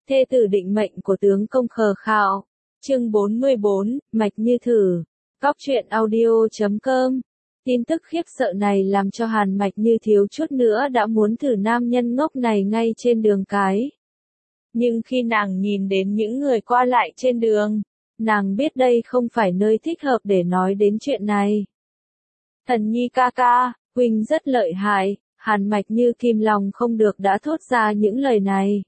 Thê tử định mệnh của tướng công khờ khạo. Chương 44, Mạch Như Thử. Góc truyện audio.com. Tin tức khiếp sợ này làm cho Hàn Mạch Như thiếu chút nữa đã muốn thử nam nhân ngốc này ngay trên đường cái. Nhưng khi nàng nhìn đến những người qua lại trên đường, nàng biết đây không phải nơi thích hợp để nói đến chuyện này. Thần Nhi ca ca, huynh rất lợi hại, Hàn Mạch Như kìm lòng không được đã thốt ra những lời này.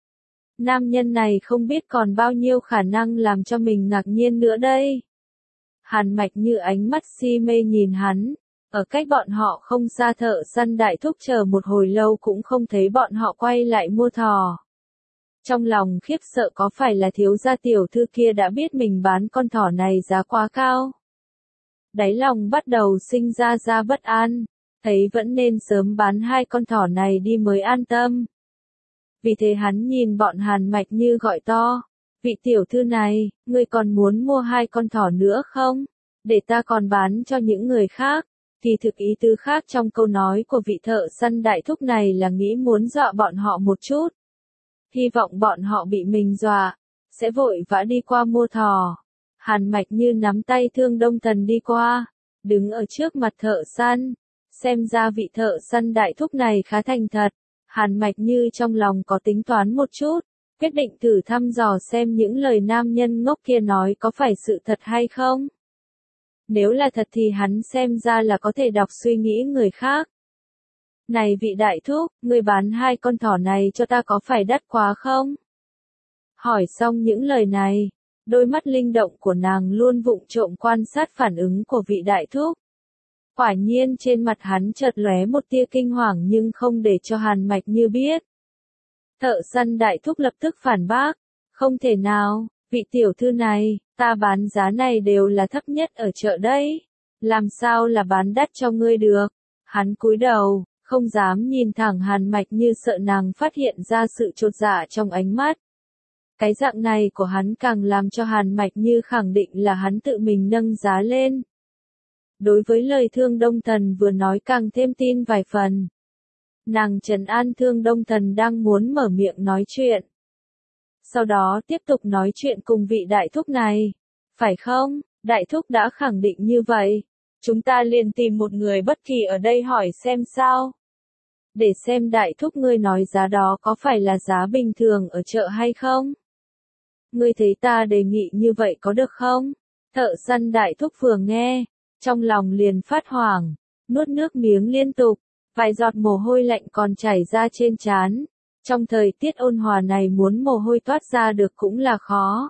Nam nhân này không biết còn bao nhiêu khả năng làm cho mình ngạc nhiên nữa đây. Hàn Mạch Như ánh mắt si mê nhìn hắn, ở cách bọn họ không xa Thợ Săn Đại Thúc chờ một hồi lâu cũng không thấy bọn họ quay lại mua thỏ. Trong lòng khiếp sợ có phải là thiếu gia tiểu thư kia đã biết mình bán con thỏ này giá quá cao. Đáy lòng bắt đầu sinh ra bất an, thấy vẫn nên sớm bán hai con thỏ này đi mới an tâm. Vì thế hắn nhìn bọn Hàn Mạch Như gọi to, vị tiểu thư này, ngươi còn muốn mua hai con thỏ nữa không? Để ta còn bán cho những người khác. Kỳ thực ý tứ khác trong câu nói của vị Thợ Săn Đại Thúc này là nghĩ muốn dọa bọn họ một chút. Hy vọng bọn họ bị mình dọa, sẽ vội vã đi qua mua thỏ. Hàn Mạch Như nắm tay Thương Đông Thần đi qua, đứng ở trước mặt thợ săn. Xem ra vị Thợ Săn Đại Thúc này khá thành thật. Hàn Mạch Như trong lòng có tính toán một chút, quyết định thử thăm dò xem những lời nam nhân ngốc kia nói có phải sự thật hay không. Nếu là thật thì hắn xem ra là có thể đọc suy nghĩ người khác. Này vị đại thúc, ngươi bán hai con thỏ này cho ta có phải đắt quá không? Hỏi xong những lời này, đôi mắt linh động của nàng luôn vụng trộm quan sát phản ứng của vị đại thúc. Quả nhiên trên mặt hắn chợt lóe một tia kinh hoàng nhưng không để cho Hàn Mạch Như biết. Thợ Săn Đại Thúc lập tức phản bác, không thể nào, vị tiểu thư này, ta bán giá này đều là thấp nhất ở chợ đấy, làm sao là bán đắt cho ngươi được. Hắn cúi đầu, không dám nhìn thẳng Hàn Mạch Như sợ nàng phát hiện ra sự chột dạ trong ánh mắt. Cái dạng này của hắn càng làm cho Hàn Mạch Như khẳng định là hắn tự mình nâng giá lên. Đối với lời Thương Đông Thần vừa nói càng thêm tin vài phần. Nàng trấn an Thương Đông Thần đang muốn mở miệng nói chuyện. Sau đó tiếp tục nói chuyện cùng vị đại thúc này. Phải không, đại thúc đã khẳng định như vậy. Chúng ta liền tìm một người bất kỳ ở đây hỏi xem sao. Để xem đại thúc ngươi nói giá đó có phải là giá bình thường ở chợ hay không. Ngươi thấy ta đề nghị như vậy có được không? Thợ Săn Đại Thúc vừa nghe, trong lòng liền phát hoảng, nuốt nước miếng liên tục, vài giọt mồ hôi lạnh còn chảy ra trên trán. Trong thời tiết ôn hòa này muốn mồ hôi toát ra được cũng là khó.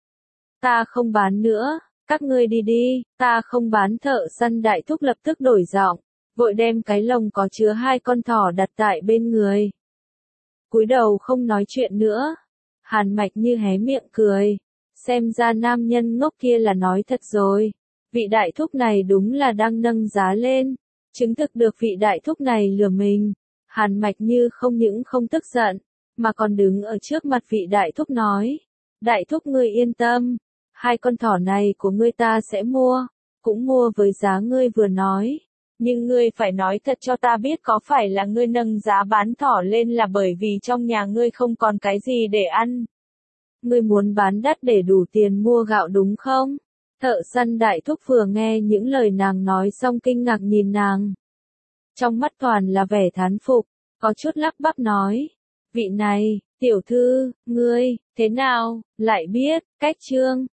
Ta không bán nữa, các ngươi đi đi, ta không bán. Thợ Săn Đại Thúc lập tức đổi giọng, vội đem cái lồng có chứa hai con thỏ đặt tại bên người. Cúi đầu không nói chuyện nữa. Hàn Mạch Như hé miệng cười, xem ra nam nhân ngốc kia là nói thật rồi. Vị đại thúc này đúng là đang nâng giá lên, chứng thực được vị đại thúc này lừa mình. Hàn Mạch Như không những không tức giận, mà còn đứng ở trước mặt vị đại thúc nói, đại thúc ngươi yên tâm, hai con thỏ này của ngươi ta sẽ mua, cũng mua với giá ngươi vừa nói. Nhưng ngươi phải nói thật cho ta biết có phải là ngươi nâng giá bán thỏ lên là bởi vì trong nhà ngươi không còn cái gì để ăn. Ngươi muốn bán đắt để đủ tiền mua gạo đúng không? Thợ Săn Đại Thúc vừa nghe những lời nàng nói xong kinh ngạc nhìn nàng. Trong mắt toàn là vẻ thán phục, có chút lắp bắp nói. Vị này, tiểu thư, ngươi, thế nào, lại biết, cách chương.